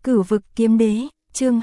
Cửu vực kiếm đế, chương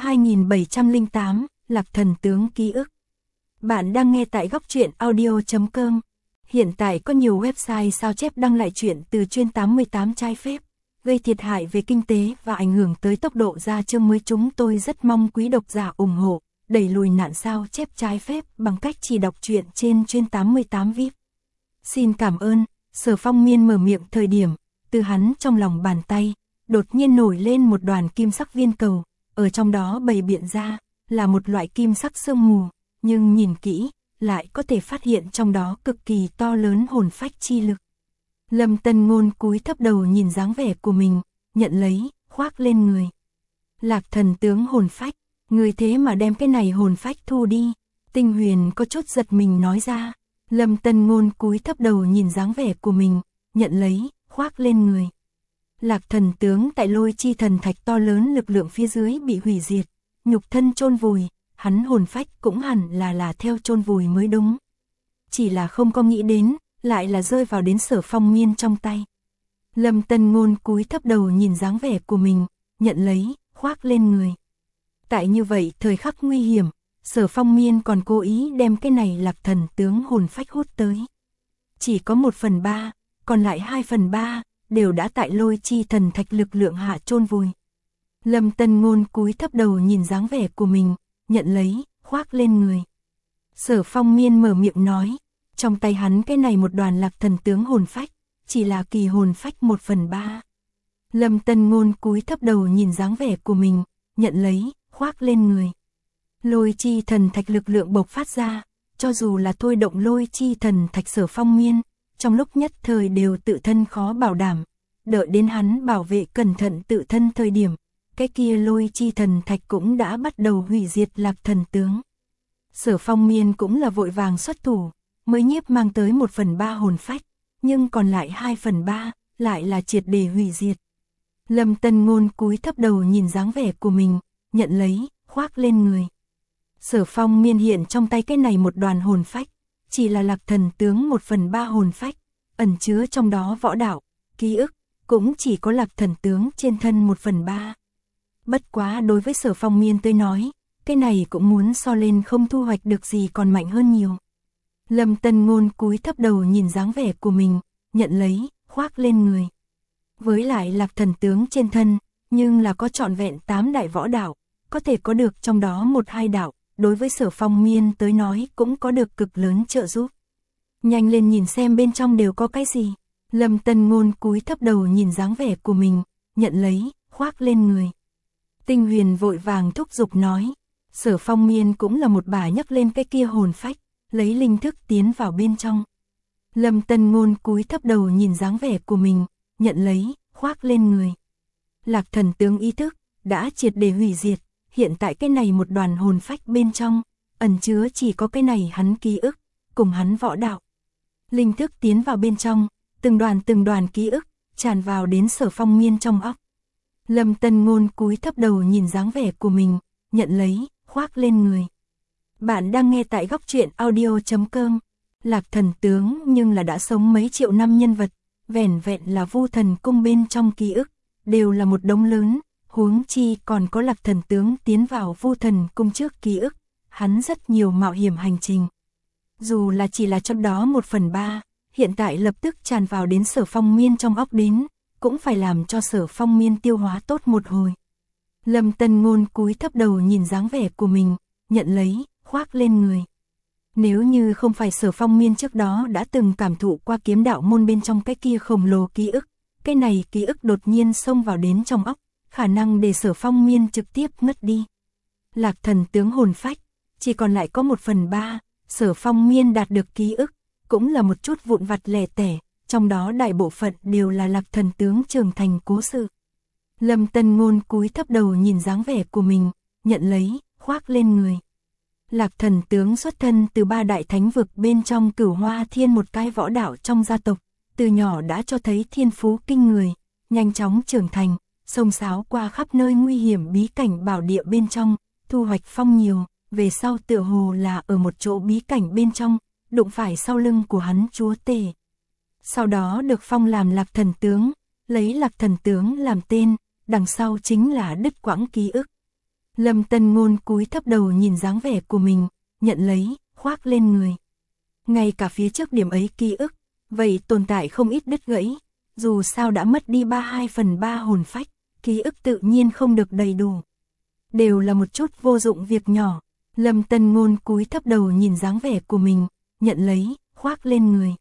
2708, Lạc thần tướng ký ức. Bạn đang nghe tại góc truyện audio.com. Hiện tại có nhiều website sao chép đăng lại truyện từ chuyên 88 trái phép, gây thiệt hại về kinh tế và ảnh hưởng tới tốc độ ra chương mới. Chúng tôi rất mong quý độc giả ủng hộ, đẩy lùi nạn sao chép trái phép bằng cách chỉ đọc truyện trên chuyên 88 VIP. Xin cảm ơn. Sở Phong Miên mở miệng thời điểm, từ hắn trong lòng bàn tay đột nhiên nổi lên một đoàn kim sắc viên cầu, ở trong đó bày biện ra là một loại kim sắc sương mù, nhưng nhìn kỹ lại có thể phát hiện trong đó cực kỳ to lớn hồn phách chi lực. Lâm Tân Ngôn cúi thấp đầu nhìn dáng vẻ của mình, nhận lấy, khoác lên người. Lạc thần tướng hồn phách, người thế mà đem cái này hồn phách thu đi. Tinh Huyền có chút giật mình nói ra. Lâm Tân Ngôn cúi thấp đầu nhìn dáng vẻ của mình, nhận lấy, khoác lên người. Lạc thần tướng tại Lôi Chi thần thạch to lớn lực lượng phía dưới bị hủy diệt, nhục thân chôn vùi, hắn hồn phách cũng hẳn là theo chôn vùi mới đúng. Chỉ là không có nghĩ đến, lại là rơi vào đến Sở Phong Miên trong tay. Lâm Tân Ngôn cúi thấp đầu nhìn dáng vẻ của mình, nhận lấy, khoác lên người. Tại như vậy thời khắc nguy hiểm, Sở Phong Miên còn cố ý đem cái này Lạc thần tướng hồn phách hút tới. Chỉ có 1/3, còn lại 2/3 đều đã tại Lôi Chi thần thạch lực lượng hạ chôn vùi. Lâm Tân Ngôn cúi thấp đầu nhìn dáng vẻ của mình, nhận lấy, khoác lên người. Sở Phong Miên mở miệng nói, trong tay hắn cái này một đoàn Lạc thần tướng hồn phách, chỉ là kỳ hồn phách 1/3. Lâm Tân Ngôn cúi thấp đầu nhìn dáng vẻ của mình, nhận lấy, khoác lên người. Lôi Chi thần thạch lực lượng bộc phát ra, cho dù là thôi động Lôi Chi thần thạch Sở Phong Miên, trong lúc nhất thời đều tự thân khó bảo đảm, đợi đến hắn bảo vệ cẩn thận tự thân thời điểm, cái kia Lôi Chi thần thạch cũng đã bắt đầu hủy diệt Lạc thần tướng. Sở Phong Miên cũng là vội vàng xuất thủ, mới nhiếp mang tới 1/3 hồn phách, nhưng còn lại 2/3 lại là triệt để hủy diệt. Lâm Tân Ngôn cúi thấp đầu nhìn dáng vẻ của mình, nhận lấy, khoác lên người. Sở Phong Miên hiện trong tay cái này một đoàn hồn phách, chỉ là Lạc thần tướng 1/3 hồn phách, ẩn chứa trong đó võ đạo, ký ức, cũng chỉ có Lạc thần tướng trên thân 1/3. Bất quá đối với Sở Phong Miên tới nói, cái này cũng muốn so lên không thu hoạch được gì còn mạnh hơn nhiều. Lâm Tân Ngôn cúi thấp đầu nhìn dáng vẻ của mình, nhận lấy, khoác lên người. Với lại Lạc thần tướng trên thân, nhưng là có trọn vẹn 8 đại võ đạo, có thể có được trong đó 1-2 đạo, đối với Sở Phong Miên tới nói cũng có được cực lớn trợ giúp. Nhanh lên nhìn xem bên trong đều có cái gì. Lâm Tân Ngôn cúi thấp đầu nhìn dáng vẻ của mình, nhận lấy, khoác lên người. Tinh Huyền vội vàng thúc giục nói. Sở Phong Miên cũng là một bà nhấc lên cái kia hồn phách, lấy linh thức tiến vào bên trong. Lâm Tân Ngôn cúi thấp đầu nhìn dáng vẻ của mình, nhận lấy, khoác lên người. Lạc thần tướng ý thức đã triệt để hủy diệt, hiện tại cái này một đoàn hồn phách bên trong, ẩn chứa chỉ có cái này hắn ký ức, cùng hắn võ đạo. Linh thức tiến vào bên trong, từng đoàn ký ức tràn vào đến Sở Phong Miên trong óc. Lâm Tân Ngôn cúi thấp đầu nhìn dáng vẻ của mình, nhận lấy, khoác lên người. Bạn đang nghe tại góc truyện audio.com. Lạc thần tướng nhưng là đã sống mấy triệu năm nhân vật, vẻn vẹn là Vu Thần Cung bên trong ký ức, đều là một đống lớn, huống chi còn có Lạc thần tướng tiến vào Vu Thần Cung trước ký ức, hắn rất nhiều mạo hiểm hành trình. Dù là chỉ là trong đó 1/3, hiện tại lập tức tràn vào đến Sở Phong Miên trong óc đến, cũng phải làm cho Sở Phong Miên tiêu hóa tốt một hồi. Lâm Tân Ngôn cúi thấp đầu nhìn dáng vẻ của mình, nhận lấy, khoác lên người. Nếu như không phải Sở Phong Miên trước đó đã từng cảm thụ qua kiếm đạo môn bên trong cái kia khổng lồ ký ức, cái này ký ức đột nhiên xông vào đến trong óc, khả năng để Sở Phong Miên trực tiếp ngất đi. Lạc thần tướng hồn phách, chỉ còn lại có 1/3, Sở Phong Miên đạt được ký ức, cũng là một chút vụn vặt lẻ tẻ, trong đó đại bộ phận đều là Lạc thần tướng trưởng thành cố sự. Lâm Tân Ngôn cúi thấp đầu nhìn dáng vẻ của mình, nhận lấy, khoác lên người. Lạc thần tướng xuất thân từ 3 đại thánh vực bên trong Cửu Hoa Thiên, một cái võ đạo trong gia tộc, từ nhỏ đã cho thấy thiên phú kinh người, nhanh chóng trưởng thành, xông xáo qua khắp nơi nguy hiểm bí cảnh bảo địa bên trong, thu hoạch phong nhiều, về sau tựa hồ là ở một chỗ bí cảnh bên trong, đụng phải sau lưng của hắn chúa tể. Sau đó được phong làm Lạc thần tướng, lấy Lạc thần tướng làm tên, đằng sau chính là đứt quãng ký ức. Lâm Tân Ngôn cúi thấp đầu nhìn dáng vẻ của mình, nhận lấy, khoác lên người. Ngay cả phía trước điểm ấy ký ức, vậy tồn tại không ít đứt gãy, dù sao đã mất đi 2/3 hồn phách, ký ức tự nhiên không được đầy đủ. Đều là một chút vô dụng việc nhỏ. Lâm Tân Ngôn cúi thấp đầu nhìn dáng vẻ của mình, nhận lấy, khoác lên người.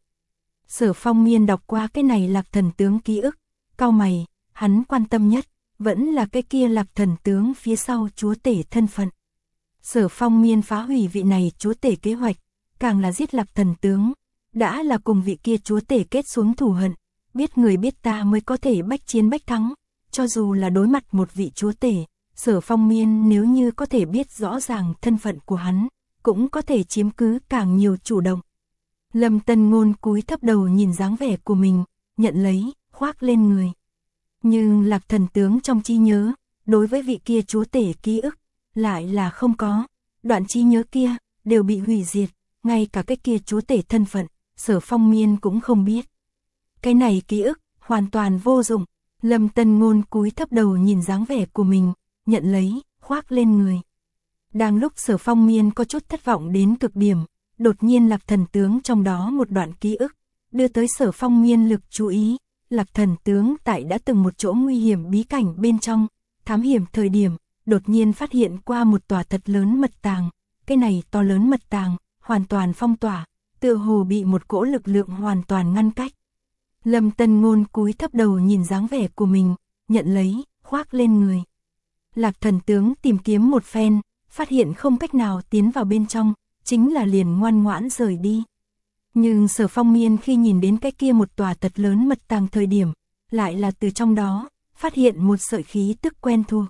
Sở Phong Miên đọc qua cái này Lạc Thần tướng ký ức, cau mày, hắn quan tâm nhất, vẫn là cái kia Lạc Thần tướng phía sau chúa tể thân phận. Sở Phong Miên phá hủy vị này chúa tể kế hoạch, càng là giết Lạc Thần tướng, đã là cùng vị kia chúa tể kết xuống thù hận, biết người biết ta mới có thể bách chiến bách thắng, cho dù là đối mặt một vị chúa tể. Sở Phong Miên nếu như có thể biết rõ ràng thân phận của hắn, cũng có thể chiếm cứ càng nhiều chủ động. Lâm Tân Ngôn cúi thấp đầu nhìn dáng vẻ của mình, nhận lấy, khoác lên người. Nhưng Lạc Thần tướng trong trí nhớ, đối với vị kia chúa tể ký ức, lại là không có. Đoạn trí nhớ kia, đều bị hủy diệt, ngay cả cái kia chúa tể thân phận, Sở Phong Miên cũng không biết. Cái này ký ức, hoàn toàn vô dụng. Lâm Tân Ngôn cúi thấp đầu nhìn dáng vẻ của mình, nhận lấy, khoác lên người. Đang lúc Sở Phong Miên có chút thất vọng đến cực điểm, đột nhiên Lạc Thần tướng trong đó một đoạn ký ức, đưa tới Sở Phong Miên lực chú ý. Lạc Thần tướng tại đã từng một chỗ nguy hiểm bí cảnh bên trong, thám hiểm thời điểm, đột nhiên phát hiện qua một tòa thật lớn mật tàng. Cái này to lớn mật tàng, hoàn toàn phong tỏa, tựa hồ bị một cỗ lực lượng hoàn toàn ngăn cách. Lâm Tân Ngôn cúi thấp đầu nhìn dáng vẻ của mình, nhận lấy, khoác lên người. Lạc Thần tướng tìm kiếm một phen, phát hiện không cách nào tiến vào bên trong, chính là liền ngoan ngoãn rời đi. Nhưng Sở Phong Miên khi nhìn đến cái kia một tòa thật lớn mật tàng thời điểm, lại là từ trong đó, phát hiện một sợi khí tức quen thuộc.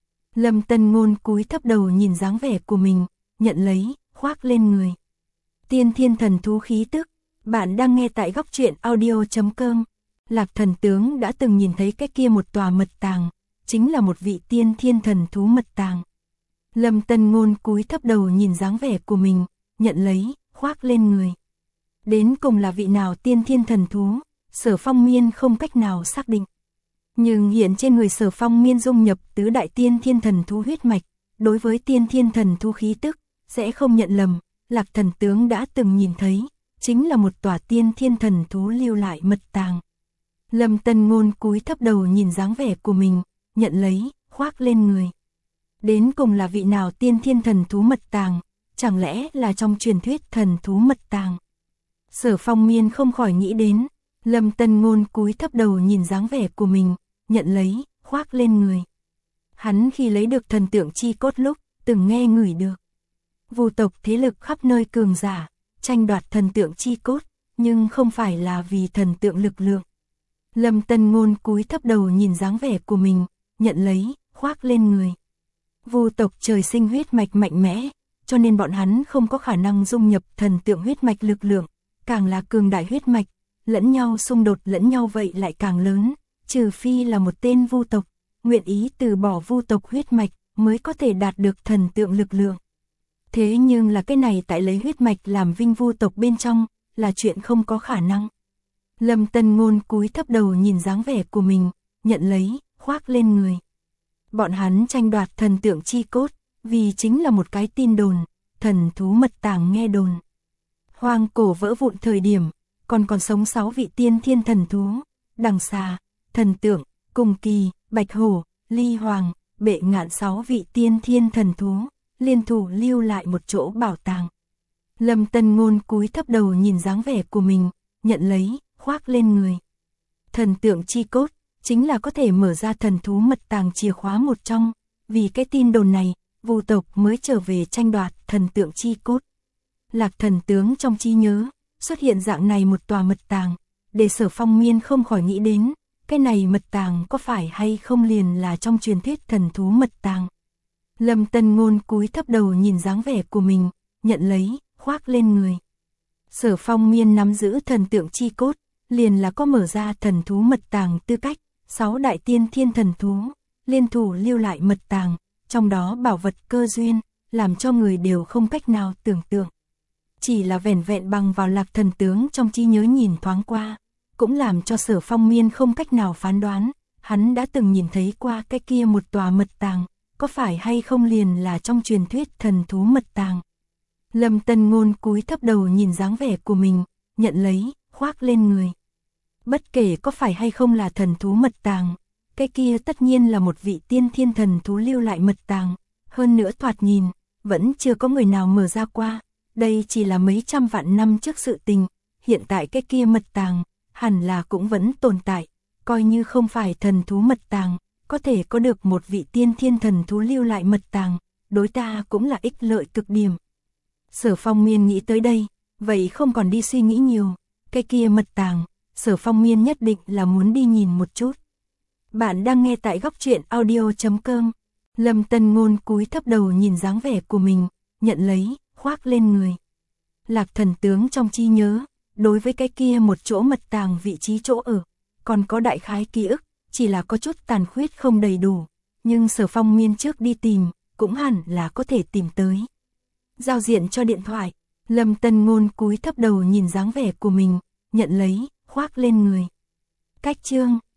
Lâm Tân Ngôn cúi thấp đầu nhìn dáng vẻ của mình, nhận lấy, khoác lên người. Tiên thiên thần thú khí tức, bạn đang nghe tại góc truyện audio.com. Lạc Thần tướng đã từng nhìn thấy cái kia một tòa mật tàng, chính là một vị tiên thiên thần thú mật tàng. Lâm Tân Ngôn cúi thấp đầu nhìn dáng vẻ của mình, nhận lấy, khoác lên người. Đến cùng là vị nào tiên thiên thần thú, Sở Phong Miên không cách nào xác định. Nhưng hiện trên người Sở Phong Miên dung nhập tứ đại tiên thiên thần thú huyết mạch, đối với tiên thiên thần thú khí tức, sẽ không nhận lầm, Lạc Thần tướng đã từng nhìn thấy, chính là một tòa tiên thiên thần thú lưu lại mật tàng. Lâm Tân Ngôn cúi thấp đầu nhìn dáng vẻ của mình, nhận lấy, khoác lên người. Đến cùng là vị nào tiên thiên thần thú mật tàng, chẳng lẽ là trong truyền thuyết thần thú mật tàng. Sở Phong Miên không khỏi nghĩ đến, Lâm Tân Ngôn cúi thấp đầu nhìn dáng vẻ của mình, nhận lấy, khoác lên người. Hắn khi lấy được thần tượng chi cốt lúc, từng nghe ngửi được. Vu tộc thế lực khắp nơi cường giả, tranh đoạt thần tượng chi cốt, nhưng không phải là vì thần tượng lực lượng. Lâm Tân Ngôn cúi thấp đầu nhìn dáng vẻ của mình, nhận lấy, khoác lên người. Vu tộc trời sinh huyết mạch mạnh mẽ, cho nên bọn hắn không có khả năng dung nhập thần tượng huyết mạch lực lượng, càng là cường đại huyết mạch, lẫn nhau xung đột lẫn nhau vậy lại càng lớn, trừ phi là một tên vu tộc, nguyện ý từ bỏ vu tộc huyết mạch, mới có thể đạt được thần tượng lực lượng. Thế nhưng là cái này tại lấy huyết mạch làm vinh vu tộc bên trong, là chuyện không có khả năng. Lâm Tân Ngôn cúi thấp đầu nhìn dáng vẻ của mình, nhận lấy, khoác lên người. Bọn hắn tranh đoạt thần tượng chi cốt, vì chính là một cái tin đồn, thần thú mật tàng nghe đồn. Hoang cổ vỡ vụn thời điểm, còn sống 6 vị tiên thiên thần thú, đằng xà, thần tượng, cùng kỳ, bạch hổ, ly hoàng, bệ ngạn 6 vị tiên thiên thần thú, liên thủ lưu lại một chỗ bảo tàng. Lâm Tân Ngôn cúi thấp đầu nhìn dáng vẻ của mình, nhận lấy, khoác lên người. Thần tượng chi cốt, chính là có thể mở ra thần thú mật tàng chìa khóa một trong, vì cái tin đồn này, Vu tộc mới trở về tranh đoạt thần tượng chi cốt. Lạc Thần tướng trong trí nhớ, xuất hiện dạng này một tòa mật tàng, để Sở Phong Miên không khỏi nghĩ đến, cái này mật tàng có phải hay không liền là trong truyền thuyết thần thú mật tàng. Lâm Tân Ngôn cúi thấp đầu nhìn dáng vẻ của mình, nhận lấy, khoác lên người. Sở Phong Miên nắm giữ thần tượng chi cốt, liền là có mở ra thần thú mật tàng tư cách, 6 đại tiên thiên thần thú, liên thủ lưu lại mật tàng, trong đó bảo vật cơ duyên, làm cho người đều không cách nào tưởng tượng. Chỉ là vẻn vẹn bằng vào Lạc Thần tướng trong trí nhớ nhìn thoáng qua, cũng làm cho Sở Phong Miên không cách nào phán đoán, hắn đã từng nhìn thấy qua cái kia một tòa mật tàng, có phải hay không liền là trong truyền thuyết thần thú mật tàng. Lâm Tân Ngôn cúi thấp đầu nhìn dáng vẻ của mình, nhận lấy, khoác lên người. Bất kể có phải hay không là thần thú mật tàng, cái kia tất nhiên là một vị tiên thiên thần thú lưu lại mật tàng, hơn nữa thoạt nhìn, vẫn chưa có người nào mở ra qua, đây chỉ là mấy trăm vạn năm trước sự tình, hiện tại cái kia mật tàng, hẳn là cũng vẫn tồn tại, coi như không phải thần thú mật tàng, có thể có được một vị tiên thiên thần thú lưu lại mật tàng, đối ta cũng là ích lợi cực điểm. Sở Phong Miên nghĩ tới đây, vậy không còn đi suy nghĩ nhiều, cái kia mật tàng, Sở Phong Miên nhất định là muốn đi nhìn một chút. Bạn đang nghe tại góc truyện audio.com. Lâm Tân Ngôn cúi thấp đầu nhìn dáng vẻ của mình, nhận lấy, khoác lên người. Lạc Thần tướng trong trí nhớ, đối với cái kia một chỗ mật tàng vị trí chỗ ở, còn có đại khái ký ức, chỉ là có chút tàn khuyết không đầy đủ, nhưng Sở Phong Miên trước đi tìm, cũng hẳn là có thể tìm tới. Giao diện cho điện thoại, Lâm Tân Ngôn cúi thấp đầu nhìn dáng vẻ của mình, nhận lấy, khoác lên người. Cách chương